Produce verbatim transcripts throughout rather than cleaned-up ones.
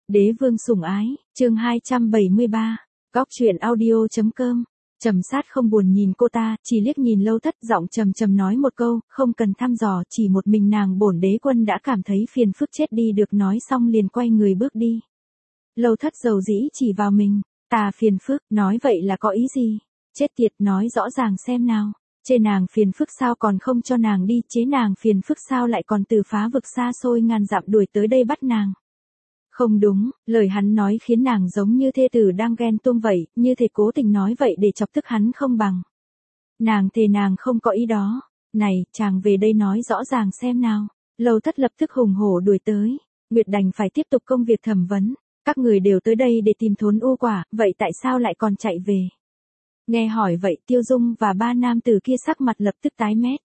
Đế vương sủng ái, chương hai trăm bảy mươi ba, góc truyện audio.com. Trầm sát không buồn nhìn cô ta, chỉ liếc nhìn Lâu Thất, giọng trầm trầm nói một câu, không cần thăm dò, chỉ một mình nàng bổn đế quân đã cảm thấy phiền phức chết đi được, nói xong liền quay người bước đi. Lâu Thất dầu dĩ chỉ vào mình, ta phiền phức, nói vậy là có ý gì? Chết tiệt, nói rõ ràng xem nào. Chê nàng phiền phức sao còn không cho nàng đi, chế nàng phiền phức sao lại còn từ phá vực xa xôi ngàn dặm đuổi tới đây bắt nàng. Không đúng, lời hắn nói khiến nàng giống như thê tử đang ghen tuông vậy, như thể cố tình nói vậy để chọc tức hắn không bằng. Nàng thề nàng không có ý đó. Này, chàng về đây nói rõ ràng xem nào. Lâu Thất lập tức hùng hổ đuổi tới. Nguyệt đành phải tiếp tục công việc thẩm vấn. Các người đều tới đây để tìm thốn u quả, vậy tại sao lại còn chạy về? Nghe hỏi vậy, Tiêu Dung và ba nam tử kia sắc mặt lập tức tái mét.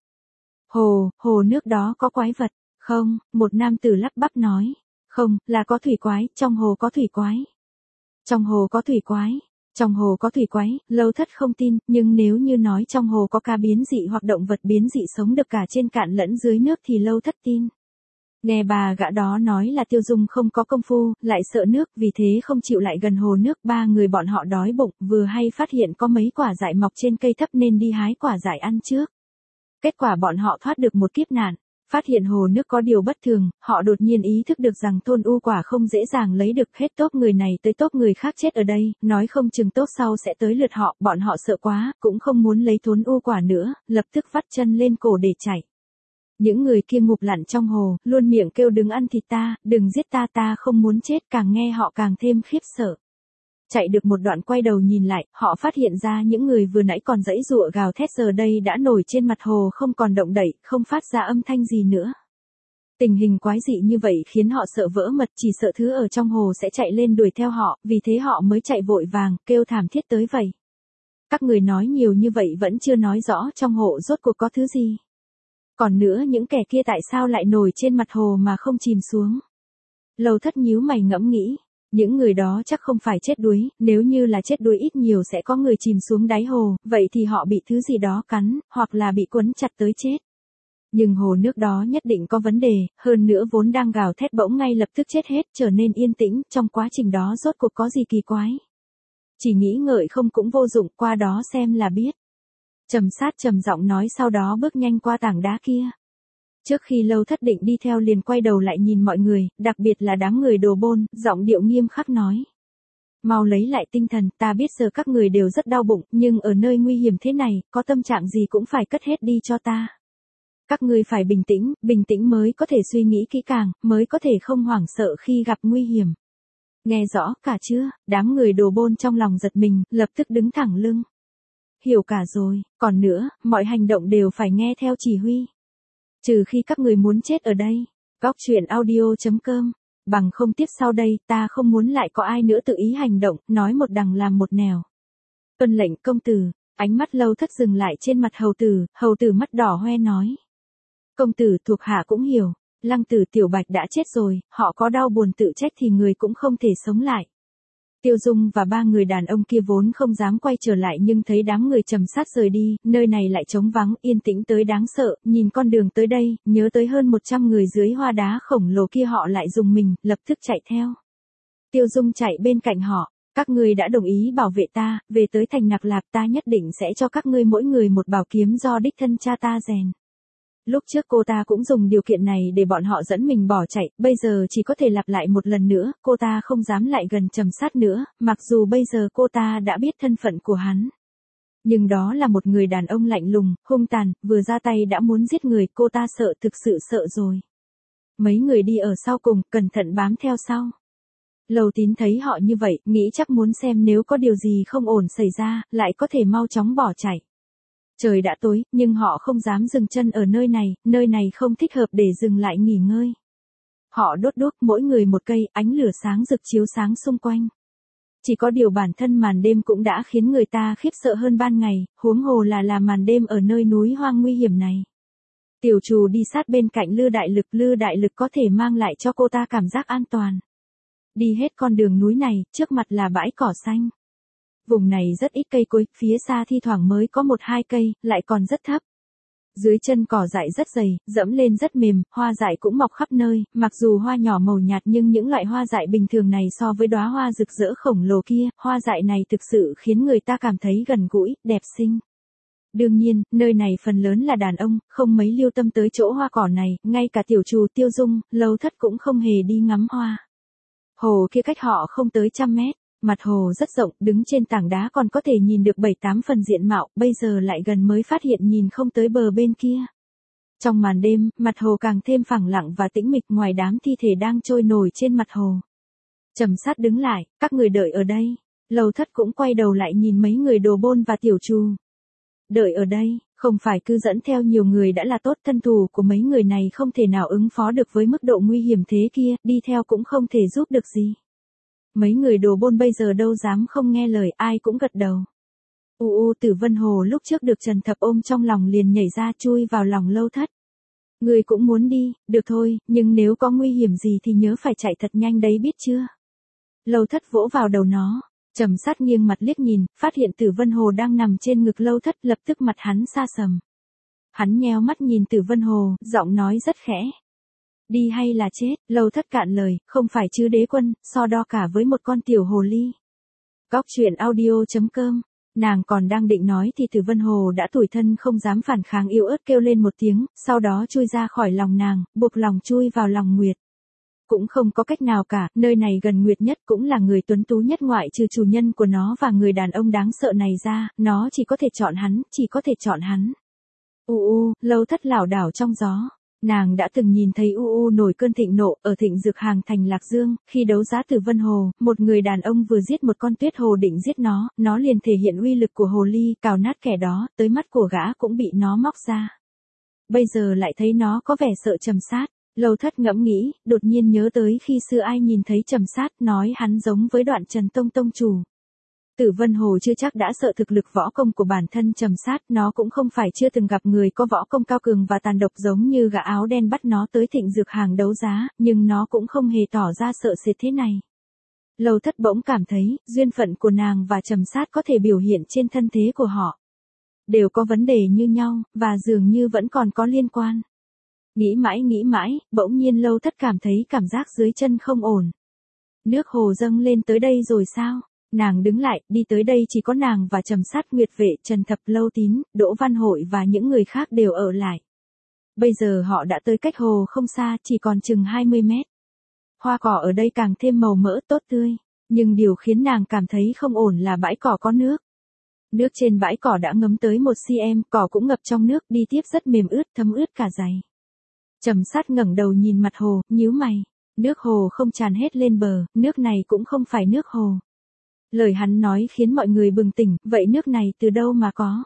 Hồ, hồ nước đó có quái vật. Không, một nam tử lắp bắp nói. Không, là có thủy quái, trong hồ có thủy quái. Trong hồ có thủy quái, trong hồ có thủy quái, Lâu Thất không tin, nhưng nếu như nói trong hồ có cá biến dị hoặc động vật biến dị sống được cả trên cạn lẫn dưới nước thì Lâu Thất tin. Nghe bà gã đó nói là Tiêu Dung không có công phu, lại sợ nước, vì thế không chịu lại gần hồ nước. Ba người bọn họ đói bụng, vừa hay phát hiện có mấy quả dại mọc trên cây thấp nên đi hái quả dại ăn trước. Kết quả bọn họ thoát được một kiếp nạn. Phát hiện hồ nước có điều bất thường, họ đột nhiên ý thức được rằng thôn u quả không dễ dàng lấy được, hết tốt người này tới tốt người khác chết ở đây, nói không chừng tốt sau sẽ tới lượt họ, bọn họ sợ quá, cũng không muốn lấy thốn u quả nữa, lập tức vắt chân lên cổ để chạy. Những người kia ngục lặn trong hồ, luôn miệng kêu đừng ăn thịt ta, đừng giết ta, ta không muốn chết, càng nghe họ càng thêm khiếp sợ. Chạy được một đoạn quay đầu nhìn lại, họ phát hiện ra những người vừa nãy còn giãy giụa gào thét giờ đây đã nổi trên mặt hồ không còn động đậy, không phát ra âm thanh gì nữa. Tình hình quái dị như vậy khiến họ sợ vỡ mật, chỉ sợ thứ ở trong hồ sẽ chạy lên đuổi theo họ, vì thế họ mới chạy vội vàng, kêu thảm thiết tới vậy. Các người nói nhiều như vậy vẫn chưa nói rõ trong hồ rốt cuộc có thứ gì. Còn nữa những kẻ kia tại sao lại nổi trên mặt hồ mà không chìm xuống? Lâu Thất nhíu mày ngẫm nghĩ. Những người đó chắc không phải chết đuối, nếu như là chết đuối ít nhiều sẽ có người chìm xuống đáy hồ, vậy thì họ bị thứ gì đó cắn, hoặc là bị quấn chặt tới chết. Nhưng hồ nước đó nhất định có vấn đề, hơn nữa vốn đang gào thét bỗng ngay lập tức chết hết, trở nên yên tĩnh, trong quá trình đó rốt cuộc có gì kỳ quái. Chỉ nghĩ ngợi không cũng vô dụng, qua đó xem là biết. Trầm sát trầm giọng nói, sau đó bước nhanh qua tảng đá kia. Trước khi Lâu Thất định đi theo liền quay đầu lại nhìn mọi người, đặc biệt là đám người đồ bôn, giọng điệu nghiêm khắc nói. Mau lấy lại tinh thần, ta biết giờ các người đều rất đau bụng, nhưng ở nơi nguy hiểm thế này, có tâm trạng gì cũng phải cất hết đi cho ta. Các người phải bình tĩnh, bình tĩnh mới có thể suy nghĩ kỹ càng, mới có thể không hoảng sợ khi gặp nguy hiểm. Nghe rõ cả chưa? Đám người đồ bôn trong lòng giật mình, lập tức đứng thẳng lưng. Hiểu cả rồi, còn nữa, mọi hành động đều phải nghe theo chỉ huy. Trừ khi các người muốn chết ở đây. Góc truyện audio.com. Bằng không tiếp sau đây, ta không muốn lại có ai nữa tự ý hành động, nói một đằng làm một nẻo. Tuân lệnh công tử. Ánh mắt Lâu Thất dừng lại trên mặt hầu tử, hầu tử mắt đỏ hoe nói. Công tử, thuộc hạ cũng hiểu. Lăng tử Tiểu Bạch đã chết rồi, họ có đau buồn tự trách thì người cũng không thể sống lại. Tiêu Dung và ba người đàn ông kia vốn không dám quay trở lại, nhưng thấy đám người Trầm sát rời đi, nơi này lại trống vắng, yên tĩnh tới đáng sợ, nhìn con đường tới đây, nhớ tới hơn một trăm người dưới hoa đá khổng lồ kia họ lại dùng mình, lập tức chạy theo. Tiêu Dung chạy bên cạnh họ, các ngươi đã đồng ý bảo vệ ta, về tới thành Nặc Lạc ta nhất định sẽ cho các ngươi mỗi người một bảo kiếm do đích thân cha ta rèn. Lúc trước cô ta cũng dùng điều kiện này để bọn họ dẫn mình bỏ chạy, bây giờ chỉ có thể lặp lại một lần nữa, cô ta không dám lại gần Trầm sát nữa, mặc dù bây giờ cô ta đã biết thân phận của hắn. Nhưng đó là một người đàn ông lạnh lùng, hung tàn, vừa ra tay đã muốn giết người, cô ta sợ, thực sự sợ rồi. Mấy người đi ở sau cùng, cẩn thận bám theo sau. Lâu Tín thấy họ như vậy, nghĩ chắc muốn xem nếu có điều gì không ổn xảy ra, lại có thể mau chóng bỏ chạy. Trời đã tối, nhưng họ không dám dừng chân ở nơi này, nơi này không thích hợp để dừng lại nghỉ ngơi. Họ đốt đuốc mỗi người một cây, ánh lửa sáng rực chiếu sáng xung quanh. Chỉ có điều bản thân màn đêm cũng đã khiến người ta khiếp sợ hơn ban ngày, huống hồ là là màn đêm ở nơi núi hoang nguy hiểm này. Tiểu Trù đi sát bên cạnh Lư Đại Lực, Lư Đại Lực có thể mang lại cho cô ta cảm giác an toàn. Đi hết con đường núi này, trước mặt là bãi cỏ xanh. Vùng này rất ít cây cối, phía xa thi thoảng mới có một hai cây, lại còn rất thấp. Dưới chân cỏ dại rất dày, dẫm lên rất mềm, hoa dại cũng mọc khắp nơi, mặc dù hoa nhỏ màu nhạt nhưng những loại hoa dại bình thường này so với đóa hoa rực rỡ khổng lồ kia, hoa dại này thực sự khiến người ta cảm thấy gần gũi, đẹp xinh. Đương nhiên, nơi này phần lớn là đàn ông, không mấy lưu tâm tới chỗ hoa cỏ này, ngay cả tiểu trù Tiêu Dung, Lâu Thất cũng không hề đi ngắm hoa. Hồ kia cách họ không tới trăm mét, mặt hồ rất rộng, đứng trên tảng đá còn có thể nhìn được bảy tám phần diện mạo, bây giờ lại gần mới phát hiện nhìn không tới bờ bên kia. Trong màn đêm, mặt hồ càng thêm phẳng lặng và tĩnh mịch, ngoài đám thi thể đang trôi nổi trên mặt hồ. Trầm Sát đứng lại, các người đợi ở đây. Lâu Thất cũng quay đầu lại nhìn mấy người Đồ Bôn và Tiểu Trù. Đợi ở đây, không phải cứ dẫn theo nhiều người đã là tốt, thân thủ của mấy người này không thể nào ứng phó được với mức độ nguy hiểm thế kia, đi theo cũng không thể giúp được gì. Mấy người Đồ Bôn bây giờ đâu dám không nghe lời, ai cũng gật đầu. U u Tử Vân Hồ lúc trước được Trần Thập ôm trong lòng liền nhảy ra chui vào lòng Lâu Thất. Người cũng muốn đi, được thôi, nhưng nếu có nguy hiểm gì thì nhớ phải chạy thật nhanh đấy biết chưa. Lâu Thất vỗ vào đầu nó. Trầm Sát nghiêng mặt liếc nhìn, phát hiện Tử Vân Hồ đang nằm trên ngực Lâu Thất, lập tức mặt hắn sa sầm. Hắn nheo mắt nhìn Tử Vân Hồ, giọng nói rất khẽ. Đi hay là chết? Lâu Thất cạn lời, không phải chứ đế quân, so đo cả với một con tiểu hồ ly. Góc truyện audio chấm com. Nàng còn đang định nói thì Tử Vân Hồ đã tủi thân không dám phản kháng, yếu ớt kêu lên một tiếng, sau đó chui ra khỏi lòng nàng, buộc lòng chui vào lòng Nguyệt. Cũng không có cách nào cả, nơi này gần Nguyệt nhất, cũng là người tuấn tú nhất ngoại trừ chủ nhân của nó và người đàn ông đáng sợ này ra, nó chỉ có thể chọn hắn, chỉ có thể chọn hắn. U u, Lâu Thất lảo đảo trong gió. Nàng đã từng nhìn thấy U U nổi cơn thịnh nộ ở Thịnh Dược Hàng thành Lạc Dương, khi đấu giá Tử Vân Hồ, một người đàn ông vừa giết một con tuyết hồ định giết nó, nó liền thể hiện uy lực của hồ ly, cào nát kẻ đó, tới mắt của gã cũng bị nó móc ra. Bây giờ lại thấy nó có vẻ sợ Trầm Sát. Lâu Thất ngẫm nghĩ, đột nhiên nhớ tới khi xưa ai nhìn thấy Trầm Sát, nói hắn giống với Đoạn Trần Tông tông chủ. Tử Vân Hồ chưa chắc đã sợ thực lực võ công của bản thân Trầm Sát, nó cũng không phải chưa từng gặp người có võ công cao cường và tàn độc giống như gã áo đen bắt nó tới Thịnh Dược Hàng đấu giá, nhưng nó cũng không hề tỏ ra sợ sệt thế này. Lâu Thất bỗng cảm thấy, duyên phận của nàng và Trầm Sát có thể biểu hiện trên thân thế của họ. Đều có vấn đề như nhau, và dường như vẫn còn có liên quan. Nghĩ mãi nghĩ mãi, bỗng nhiên Lâu Thất cảm thấy cảm giác dưới chân không ổn. Nước hồ dâng lên tới đây rồi sao? Nàng đứng lại, đi tới đây chỉ có nàng và Trầm Sát, Nguyệt Vệ, Trần Thập, Lâu Tín, Đỗ Văn Hội và những người khác đều ở lại. Bây giờ họ đã tới cách hồ không xa, chỉ còn chừng hai mươi mét. Hoa cỏ ở đây càng thêm màu mỡ tốt tươi, nhưng điều khiến nàng cảm thấy không ổn là bãi cỏ có nước. Nước trên bãi cỏ đã ngấm tới một xăng-ti-mét, cỏ cũng ngập trong nước, đi tiếp rất mềm ướt, thấm ướt cả giày. Trầm Sát ngẩng đầu nhìn mặt hồ, nhíu mày. Nước hồ không tràn hết lên bờ, nước này cũng không phải nước hồ. Lời hắn nói khiến mọi người bừng tỉnh, vậy nước này từ đâu mà có?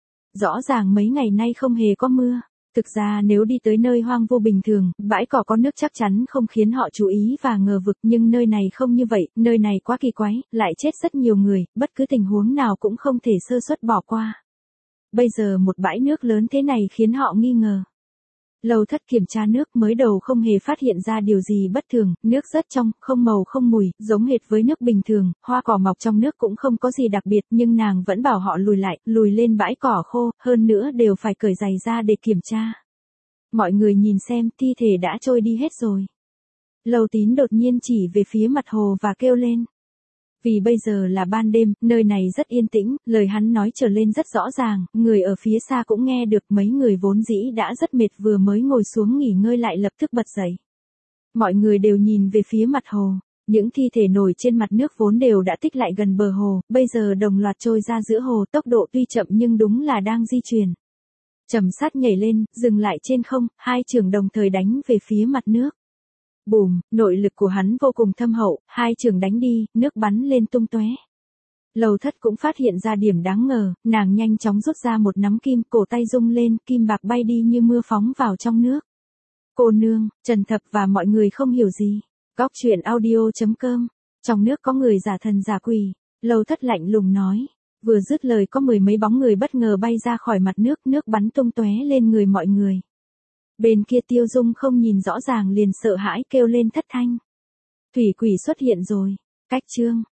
Rõ ràng mấy ngày nay không hề có mưa. Thực ra nếu đi tới nơi hoang vu bình thường, bãi cỏ có nước chắc chắn không khiến họ chú ý và ngờ vực, nhưng nơi này không như vậy, nơi này quá kỳ quái, lại chết rất nhiều người, bất cứ tình huống nào cũng không thể sơ suất bỏ qua. Bây giờ một bãi nước lớn thế này khiến họ nghi ngờ. Lâu Thất kiểm tra nước, mới đầu không hề phát hiện ra điều gì bất thường, nước rất trong, không màu không mùi, giống hệt với nước bình thường, hoa cỏ mọc trong nước cũng không có gì đặc biệt, nhưng nàng vẫn bảo họ lùi lại, lùi lên bãi cỏ khô, hơn nữa đều phải cởi giày ra để kiểm tra. Mọi người nhìn xem, thi thể đã trôi đi hết rồi. Lâu Tín đột nhiên chỉ về phía mặt hồ và kêu lên. Vì bây giờ là ban đêm, nơi này rất yên tĩnh, lời hắn nói trở lên rất rõ ràng, người ở phía xa cũng nghe được, mấy người vốn dĩ đã rất mệt vừa mới ngồi xuống nghỉ ngơi lại lập tức bật dậy. Mọi người đều nhìn về phía mặt hồ, những thi thể nổi trên mặt nước vốn đều đã tích lại gần bờ hồ, bây giờ đồng loạt trôi ra giữa hồ, tốc độ tuy chậm nhưng đúng là đang di chuyển. Trầm Sát nhảy lên, dừng lại trên không, hai chưởng đồng thời đánh về phía mặt nước. Bùm, nội lực của hắn vô cùng thâm hậu, hai chưởng đánh đi, nước bắn lên tung tóe. Lâu Thất cũng phát hiện ra điểm đáng ngờ, nàng nhanh chóng rút ra một nắm kim, cổ tay rung lên, kim bạc bay đi như mưa phóng vào trong nước. Cô nương, Trần Thập và mọi người không hiểu gì. Góc truyện audio chấm com. Trong nước có người giả thần giả quỷ. Lâu Thất lạnh lùng nói. Vừa dứt lời có mười mấy bóng người bất ngờ bay ra khỏi mặt nước, nước bắn tung tóe lên người mọi người. Bên kia Tiêu Dung không nhìn rõ ràng liền sợ hãi kêu lên thất thanh. Thủy quỷ xuất hiện rồi. Cách chương.